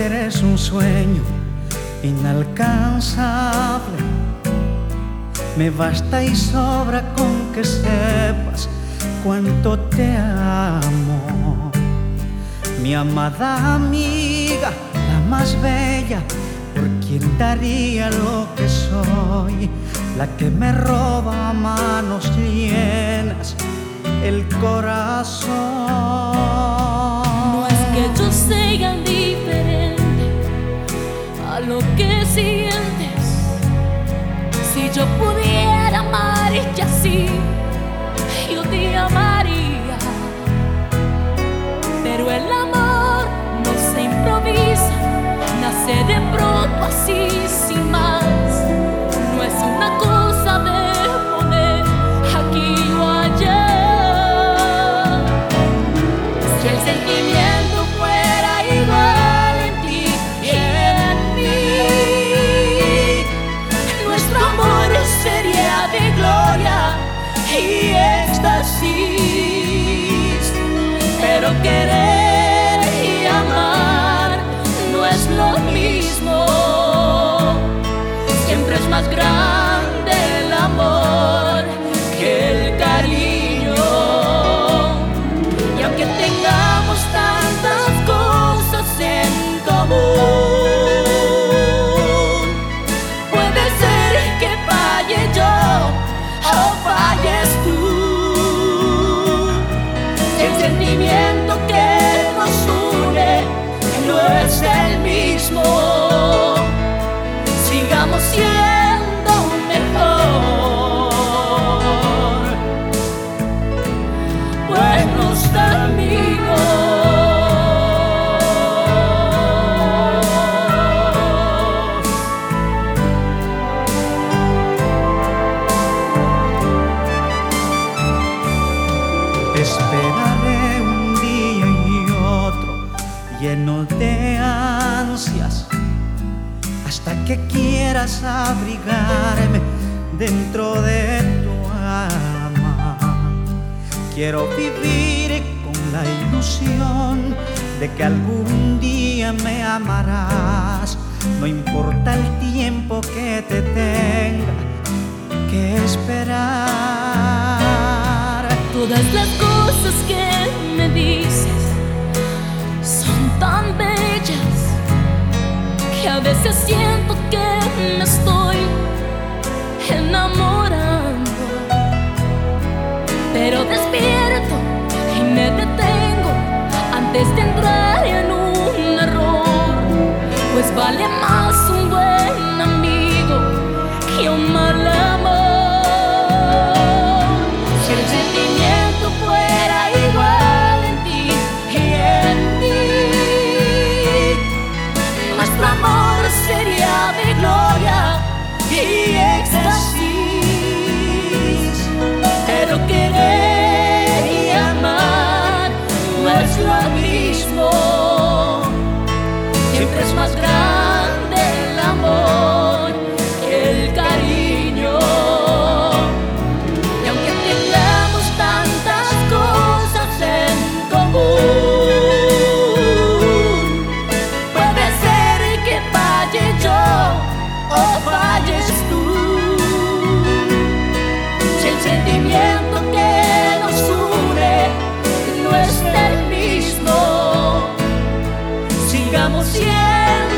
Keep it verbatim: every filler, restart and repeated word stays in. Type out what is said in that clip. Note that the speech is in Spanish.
eres un sueño inalcanzable. Me basta y sobra con que sepas cuánto te amo. Mi amada amiga, la más bella, por quien daría lo que soy, la que me roba a manos llenas el corazón. No es que yo sea indiferente a lo que sientes. Si yo pudiera amarte así, yo te amaría. Pero el amor no se improvisa, nace de pronto así sin más. No es una cosa de poner aquí o allá. Si el sentimiento fuera igual en ti y en mí, nuestro amor sería de gloria y éxtasis. Pero querer y amar no es lo mismo. Siempre es más grande el amor que el cariño. Y aunque tengamos tantas cosas en común, puede ser que falle yo o falles tú. El sentimiento que nos une no es el mismo. Sigamos siendo mejor, buenos amigos. Esperaré un día y otro lleno de ansias, hasta que quieras abrigarme dentro de tu alma. Quiero vivir con la ilusión de que algún día me amarás. No importa el tiempo que te tenga que esperar. Todas las cosas que me dices son tan bellas que a veces siento que me estoy enamorando. Pero despierto y me detengo antes de entrar en un error, pues vale más un buen amigo que un mal amor. Si el sentimiento fuera igual en ti y en mí, nuestro amor sería de gloria y éxtasis. Pero querer y amar no es lo mismo. Siempre es más grande el amor que el cariño. Y aunque tengamos tantas cosas en común, puede ser que falle yo o falles tú. Si el sentimiento que nos une no es el mismo, sigamos siendo